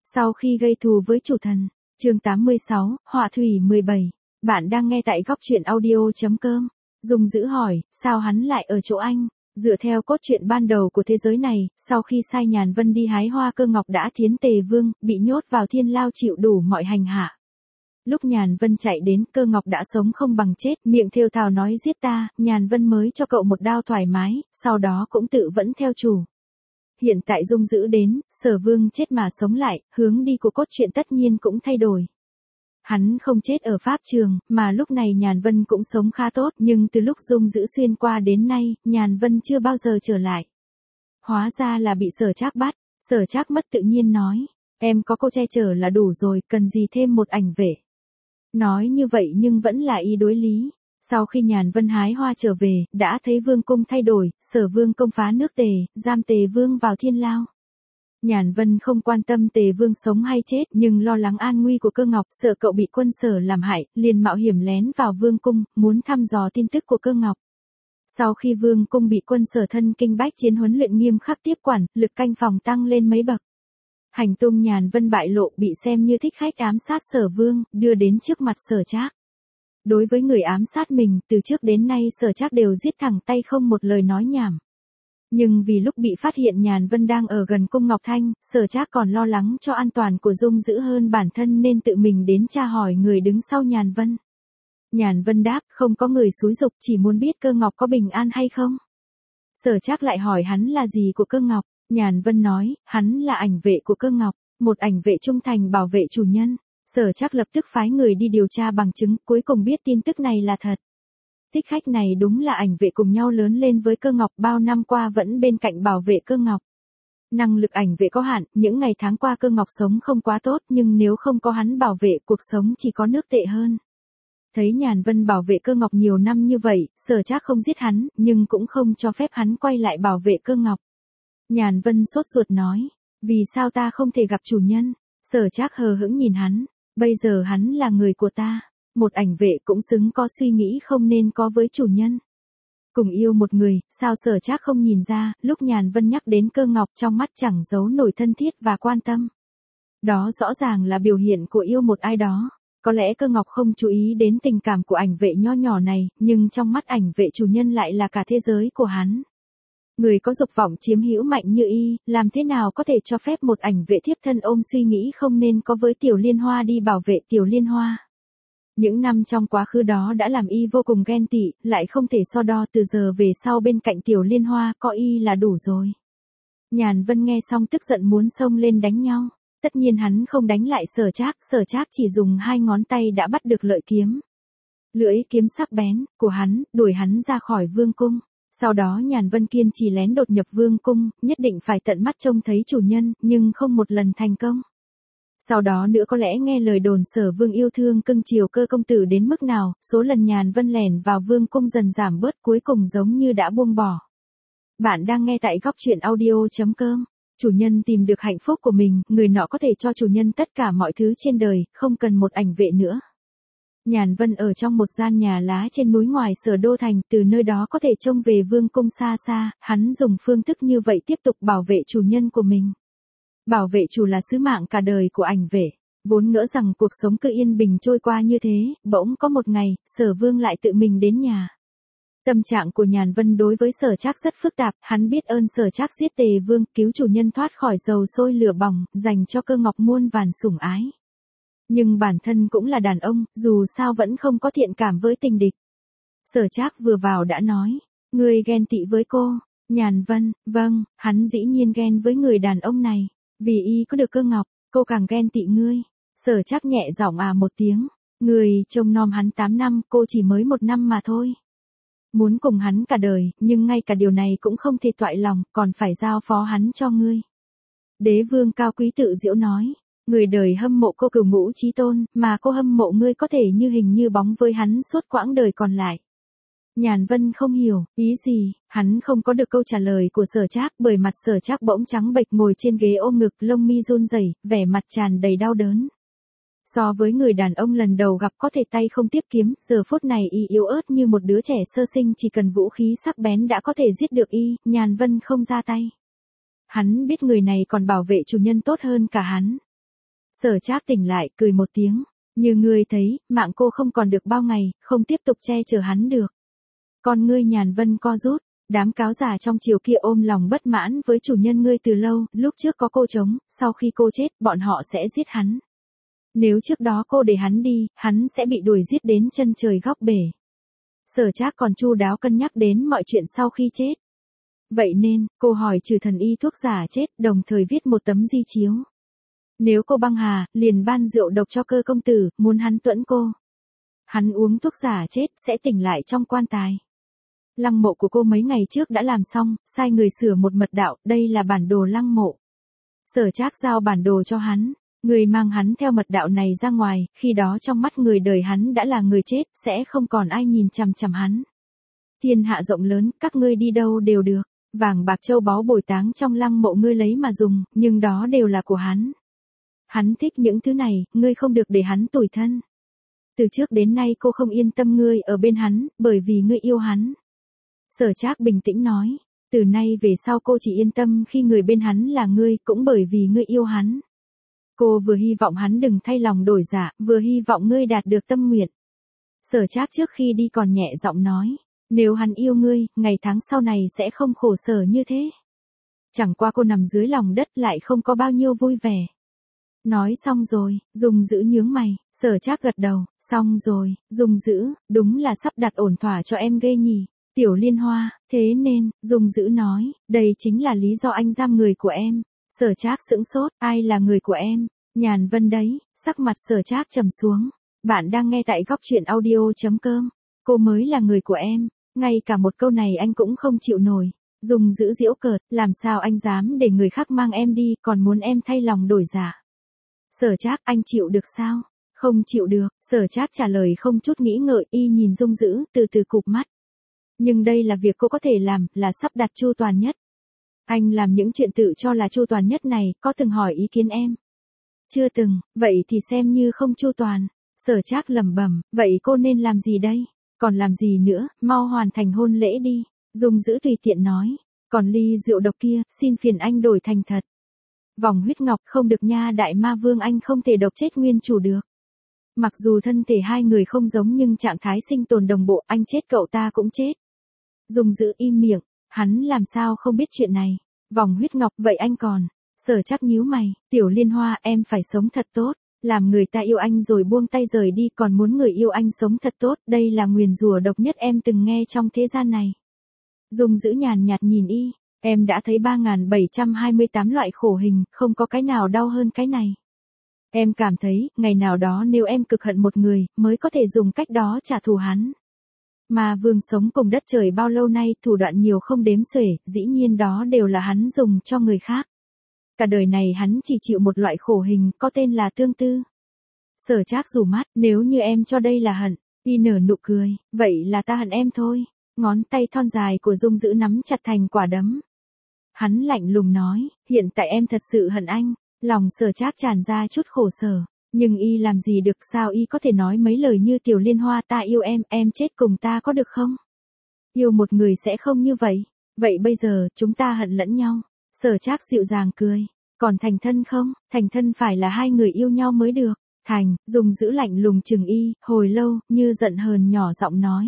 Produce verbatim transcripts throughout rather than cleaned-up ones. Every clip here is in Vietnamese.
Sau khi gây thù với chủ thần, chương tám mươi sáu, Họa thủy mười bảy. Bạn đang nghe tại góc truyện audio.com. Dung dữ hỏi, sao hắn lại ở chỗ anh? Dựa theo cốt truyện ban đầu của thế giới này, sau khi sai Nhàn Vân đi hái hoa cơ ngọc đã thiến Tề Vương, bị nhốt vào thiên lao chịu đủ mọi hành hạ. Lúc Nhàn Vân chạy đến, cơ ngọc đã sống không bằng chết, miệng thều thào nói giết ta, Nhàn Vân mới cho cậu một đao thoải mái, sau đó cũng tự vẫn theo chủ. Hiện tại Dung dữ đến, Sở Vương chết mà sống lại, hướng đi của cốt truyện tất nhiên cũng thay đổi. Hắn không chết ở pháp trường, mà lúc này Nhàn Vân cũng sống khá tốt, nhưng từ lúc Dung dữ xuyên qua đến nay, Nhàn Vân chưa bao giờ trở lại. Hóa ra là bị Sở Trác bắt. Sở Trác mất tự nhiên nói, em có cô che chở là đủ rồi, cần gì thêm một ảnh vệ. Nói như vậy nhưng vẫn là ý đối lý. Sau khi Nhàn Vân hái hoa trở về, đã thấy vương cung thay đổi, Sở Vương công phá nước Tề, giam Tề Vương vào thiên lao. Nhàn Vân không quan tâm Tề Vương sống hay chết, nhưng lo lắng an nguy của Cơ Ngọc, sợ cậu bị quân Sở làm hại, liền mạo hiểm lén vào vương cung, muốn thăm dò tin tức của Cơ Ngọc. Sau khi vương cung bị quân Sở thân kinh bách chiến huấn luyện nghiêm khắc tiếp quản, lực canh phòng tăng lên mấy bậc. Hành tung Nhàn Vân bại lộ, bị xem như thích khách ám sát Sở Vương, đưa đến trước mặt Sở Trác. Đối với người ám sát mình, từ trước đến nay Sở Trác đều giết thẳng tay không một lời nói nhảm. Nhưng vì lúc bị phát hiện Nhàn Vân đang ở gần cung Ngọc Thanh, Sở Trác còn lo lắng cho an toàn của Dung dữ hơn bản thân nên tự mình đến tra hỏi người đứng sau Nhàn Vân. Nhàn Vân đáp, không có người xúi giục, chỉ muốn biết Cơ Ngọc có bình an hay không. Sở Trác lại hỏi hắn là gì của Cơ Ngọc. Nhàn Vân nói, hắn là ảnh vệ của Cơ Ngọc, một ảnh vệ trung thành bảo vệ chủ nhân. Sở Trác lập tức phái người đi điều tra bằng chứng, cuối cùng biết tin tức này là thật. Thích khách này đúng là ảnh vệ cùng nhau lớn lên với Cơ Ngọc, bao năm qua vẫn bên cạnh bảo vệ Cơ Ngọc. Năng lực ảnh vệ có hạn, những ngày tháng qua Cơ Ngọc sống không quá tốt, nhưng nếu không có hắn bảo vệ, cuộc sống chỉ có nước tệ hơn. Thấy Nhàn Vân bảo vệ Cơ Ngọc nhiều năm như vậy, Sở Trác không giết hắn, nhưng cũng không cho phép hắn quay lại bảo vệ Cơ Ngọc. Nhàn Vân sốt ruột nói, vì sao ta không thể gặp chủ nhân? Sở Trác hờ hững nhìn hắn, bây giờ hắn là người của ta, một ảnh vệ cũng xứng có suy nghĩ không nên có với chủ nhân. Cùng yêu một người, sao Sở Trác không nhìn ra, lúc Nhàn Vân nhắc đến Cơ Ngọc trong mắt chẳng giấu nổi thân thiết và quan tâm. Đó rõ ràng là biểu hiện của yêu một ai đó. Có lẽ Cơ Ngọc không chú ý đến tình cảm của ảnh vệ nho nhỏ này, nhưng trong mắt ảnh vệ chủ nhân lại là cả thế giới của hắn. Người có dục vọng chiếm hữu mạnh như y, làm thế nào có thể cho phép một ảnh vệ thiếp thân ôm suy nghĩ không nên có với Tiểu Liên Hoa đi bảo vệ Tiểu Liên Hoa. Những năm trong quá khứ đó đã làm y vô cùng ghen tị, lại không thể so đo, từ giờ về sau bên cạnh Tiểu Liên Hoa có y là đủ rồi. Nhàn Vân nghe xong tức giận muốn xông lên đánh nhau. Tất nhiên hắn không đánh lại Sở Trác, Sở Trác chỉ dùng hai ngón tay đã bắt được lợi kiếm. Lưỡi kiếm sắc bén của hắn, đuổi hắn ra khỏi vương cung. Sau đó Nhàn Vân kiên trì lén đột nhập vương cung, nhất định phải tận mắt trông thấy chủ nhân, nhưng không một lần thành công. Sau đó nữa có lẽ nghe lời đồn Sở Vương yêu thương cưng chiều Cơ công tử đến mức nào, số lần Nhàn Vân lẻn vào vương cung dần giảm bớt, cuối cùng giống như đã buông bỏ. Bạn đang nghe tại góc truyện audio.com. Chủ nhân tìm được hạnh phúc của mình, người nọ có thể cho chủ nhân tất cả mọi thứ trên đời, không cần một ảnh vệ nữa. Nhàn Vân ở trong một gian nhà lá trên núi ngoài Sở Đô Thành, từ nơi đó có thể trông về vương cung xa xa, hắn dùng phương thức như vậy tiếp tục bảo vệ chủ nhân của mình. Bảo vệ chủ là sứ mạng cả đời của ảnh vệ, vốn ngỡ rằng cuộc sống cứ yên bình trôi qua như thế, bỗng có một ngày, Sở Vương lại tự mình đến nhà. Tâm trạng của Nhàn Vân đối với Sở Trác rất phức tạp, hắn biết ơn Sở Trác giết Tề Vương, cứu chủ nhân thoát khỏi dầu sôi lửa bỏng, dành cho Cơ Ngọc muôn vàn sủng ái. Nhưng bản thân cũng là đàn ông, dù sao vẫn không có thiện cảm với tình địch. Sở Trác vừa vào đã nói, ngươi ghen tị với cô. Nhàn Vân, vâng, hắn dĩ nhiên ghen với người đàn ông này, vì y có được Cơ Ngọc, cô càng ghen tị ngươi. Sở Trác nhẹ giọng à một tiếng, người trông nom hắn tám năm, cô chỉ mới một năm mà thôi. Muốn cùng hắn cả đời, nhưng ngay cả điều này cũng không thể toại lòng, còn phải giao phó hắn cho ngươi. Đế vương cao quý tự diễu nói, người đời hâm mộ cô cửu ngũ chí tôn, mà cô hâm mộ ngươi có thể như hình như bóng với hắn suốt quãng đời còn lại. Nhàn Vân không hiểu, ý gì, hắn không có được câu trả lời của Sở Trác, bởi mặt Sở Trác bỗng trắng bệch ngồi trên ghế ôm ngực, lông mi run rẩy, vẻ mặt tràn đầy đau đớn. So với người đàn ông lần đầu gặp có thể tay không tiếp kiếm, giờ phút này y yếu ớt như một đứa trẻ sơ sinh, chỉ cần vũ khí sắc bén đã có thể giết được y, Nhàn Vân không ra tay. Hắn biết người này còn bảo vệ chủ nhân tốt hơn cả hắn. Sở Trác tỉnh lại, cười một tiếng. Như ngươi thấy, mạng cô không còn được bao ngày, không tiếp tục che chở hắn được. Con ngươi Nhàn Vân co rút, đám cáo giả trong triều kia ôm lòng bất mãn với chủ nhân ngươi từ lâu, lúc trước có cô chống, sau khi cô chết, bọn họ sẽ giết hắn. Nếu trước đó cô để hắn đi, hắn sẽ bị đuổi giết đến chân trời góc bể. Sở Trác còn chu đáo cân nhắc đến mọi chuyện sau khi chết. Vậy nên, cô hỏi trừ thần y thuốc giả chết, đồng thời viết một tấm di chiếu. Nếu cô băng hà, liền ban rượu độc cho Cơ công tử, muốn hắn tuẫn cô. Hắn uống thuốc giả chết, sẽ tỉnh lại trong quan tài. Lăng mộ của cô mấy ngày trước đã làm xong, sai người sửa một mật đạo, đây là bản đồ lăng mộ. Sở Trác giao bản đồ cho hắn, người mang hắn theo mật đạo này ra ngoài, khi đó trong mắt người đời hắn đã là người chết, sẽ không còn ai nhìn chằm chằm hắn. Thiên hạ rộng lớn, các ngươi đi đâu đều được, vàng bạc châu báu bồi táng trong lăng mộ ngươi lấy mà dùng, nhưng đó đều là của hắn. Hắn thích những thứ này, ngươi không được để hắn tủi thân. Từ trước đến nay cô không yên tâm ngươi ở bên hắn, bởi vì ngươi yêu hắn. Sở Trác bình tĩnh nói, từ nay về sau cô chỉ yên tâm khi người bên hắn là ngươi, cũng bởi vì ngươi yêu hắn. Cô vừa hy vọng hắn đừng thay lòng đổi dạ, vừa hy vọng ngươi đạt được tâm nguyện. Sở Trác trước khi đi còn nhẹ giọng nói, nếu hắn yêu ngươi, ngày tháng sau này sẽ không khổ sở như thế. Chẳng qua cô nằm dưới lòng đất lại không có bao nhiêu vui vẻ. Nói xong rồi, Dung Dữ nhướng mày, Sở Trác gật đầu, xong rồi, Dung Dữ, đúng là sắp đặt ổn thỏa cho em ghê nhỉ. Tiểu Liên Hoa, thế nên, Dung Dữ nói, đây chính là lý do anh giam người của em. Sở Trác sững sốt, ai là người của em? Nhàn Vân đấy, sắc mặt Sở Trác trầm xuống. Bạn đang nghe tại góc truyện audio chấm com. Cô mới là người của em, ngay cả một câu này anh cũng không chịu nổi. Dung Dữ giễu cợt, làm sao anh dám để người khác mang em đi, còn muốn em thay lòng đổi dạ. Sở Trác, anh chịu được sao? Không chịu được, Sở Trác trả lời không chút nghĩ ngợi, y nhìn Dung Dữ, từ từ cụp mắt. Nhưng đây là việc cô có thể làm, là sắp đặt chu toàn nhất. Anh làm những chuyện tự cho là chu toàn nhất này, có từng hỏi ý kiến em? Chưa từng, vậy thì xem như không chu toàn. Sở Trác lẩm bẩm, vậy cô nên làm gì đây? Còn làm gì nữa, mau hoàn thành hôn lễ đi. Dung Dữ tùy tiện nói, còn ly rượu độc kia, xin phiền anh đổi thành thật. Vòng huyết ngọc không được nha, đại ma vương anh không thể độc chết nguyên chủ được. Mặc dù thân thể hai người không giống nhưng trạng thái sinh tồn đồng bộ, anh chết cậu ta cũng chết. Dung Dữ im miệng, hắn làm sao không biết chuyện này. Vòng huyết ngọc, vậy anh còn. Sở Trác nhíu mày, Tiểu Liên Hoa, em phải sống thật tốt. Làm người ta yêu anh rồi buông tay rời đi, còn muốn người yêu anh sống thật tốt, đây là nguyền rủa độc nhất em từng nghe trong thế gian này. Dung Dữ nhàn nhạt nhìn y, em đã thấy ba nghìn bảy trăm hai mươi tám loại khổ hình, không có cái nào đau hơn cái này. Em cảm thấy, ngày nào đó nếu em cực hận một người, mới có thể dùng cách đó trả thù hắn. Mà vương sống cùng đất trời bao lâu nay, thủ đoạn nhiều không đếm xuể, dĩ nhiên đó đều là hắn dùng cho người khác. Cả đời này hắn chỉ chịu một loại khổ hình, có tên là tương tư. Sở Trác rủ mắt, nếu như em cho đây là hận, y nở nụ cười, vậy là ta hận em thôi. Ngón tay thon dài của Dung Dữ nắm chặt thành quả đấm. Hắn lạnh lùng nói, hiện tại em thật sự hận anh. Lòng Sở Trác tràn ra chút khổ sở, nhưng y làm gì được, sao y có thể nói mấy lời như Tiểu Liên Hoa, ta yêu em, em chết cùng ta có được không? Yêu một người sẽ không như vậy. Vậy bây giờ, chúng ta hận lẫn nhau. Sở Trác dịu dàng cười, còn thành thân không? Thành thân phải là hai người yêu nhau mới được. Thành, Dung Dữ lạnh lùng chừng y, hồi lâu, như giận hờn nhỏ giọng nói.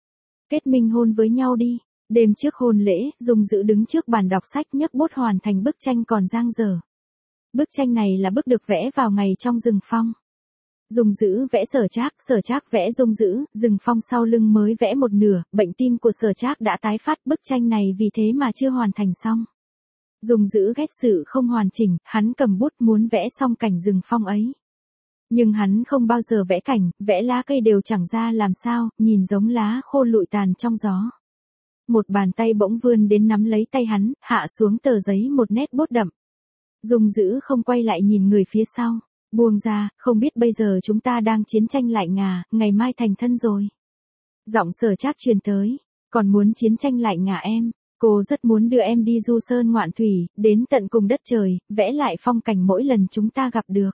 Kết minh hôn với nhau đi. Đêm trước hôn lễ, Dung Dữ đứng trước bàn đọc sách nhấc bút hoàn thành bức tranh còn dang dở. Bức tranh này là bức được vẽ vào ngày trong rừng phong. Dung Dữ vẽ Sở Trác, Sở Trác vẽ Dung Dữ, rừng phong sau lưng mới vẽ một nửa, bệnh tim của Sở Trác đã tái phát, bức tranh này vì thế mà chưa hoàn thành xong. Dung Dữ ghét sự không hoàn chỉnh, hắn cầm bút muốn vẽ xong cảnh rừng phong ấy. Nhưng hắn không bao giờ vẽ cảnh, vẽ lá cây đều chẳng ra làm sao, nhìn giống lá khô lụi tàn trong gió. Một bàn tay bỗng vươn đến nắm lấy tay hắn, hạ xuống tờ giấy một nét bút đậm. Dung Dữ không quay lại nhìn người phía sau, buông ra, không biết bây giờ chúng ta đang chiến tranh lại ngà, ngày mai thành thân rồi. Giọng Sở Trác truyền tới, còn muốn chiến tranh lại ngà em, cô rất muốn đưa em đi du sơn ngoạn thủy, đến tận cùng đất trời, vẽ lại phong cảnh mỗi lần chúng ta gặp được.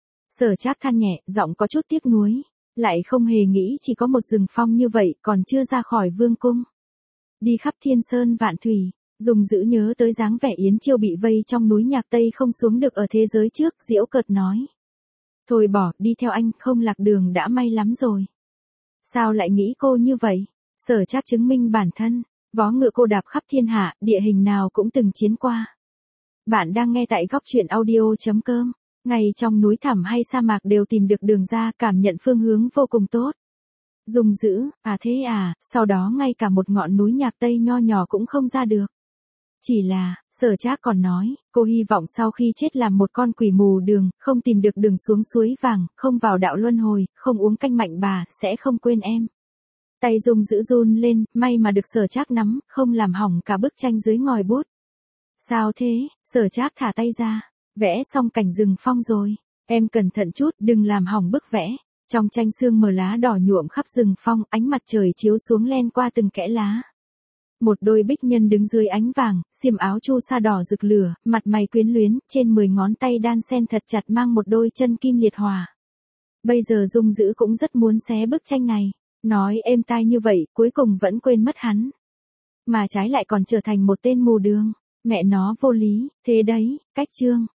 Sở Trác than nhẹ, giọng có chút tiếc nuối, lại không hề nghĩ chỉ có một rừng phong như vậy, còn chưa ra khỏi vương cung. Đi khắp thiên sơn vạn thủy. Dung Dữ nhớ tới dáng vẻ Yến Chiêu bị vây trong núi nhạc Tây không xuống được ở thế giới trước, giễu cợt nói. Thôi bỏ, đi theo anh, không lạc đường đã may lắm rồi. Sao lại nghĩ cô như vậy? Sở Trác chứng minh bản thân, vó ngựa cô đạp khắp thiên hạ, địa hình nào cũng từng chiến qua. Bạn đang nghe tại góc truyện audio.com. Ngay trong núi thẳm hay sa mạc đều tìm được đường ra, cảm nhận phương hướng vô cùng tốt. Dung dữ, à thế à, sau đó ngay cả một ngọn núi nhạc tây nho nhỏ cũng không ra được. Chỉ là, Sở Trác còn nói, cô hy vọng sau khi chết làm một con quỷ mù đường, không tìm được đường xuống suối vàng, không vào đạo luân hồi, không uống canh mạnh bà, sẽ không quên em. Tay Dung dữ run lên, may mà được Sở Trác nắm, không làm hỏng cả bức tranh dưới ngòi bút. Sao thế? Sở Trác thả tay ra, vẽ xong cảnh rừng phong rồi. Em cẩn thận chút, đừng làm hỏng bức vẽ. Trong tranh sương mờ lá đỏ nhuộm khắp rừng phong, ánh mặt trời chiếu xuống len qua từng kẽ lá. Một đôi bích nhân đứng dưới ánh vàng, xiêm áo chu sa đỏ rực lửa, mặt mày quyến luyến, trên mười ngón tay đan sen thật chặt mang một đôi chân kim liệt hòa. Bây giờ Dung dữ cũng rất muốn xé bức tranh này, nói êm tai như vậy, cuối cùng vẫn quên mất hắn. Mà trái lại còn trở thành một tên mù đường, mẹ nó vô lý, thế đấy, cách chương.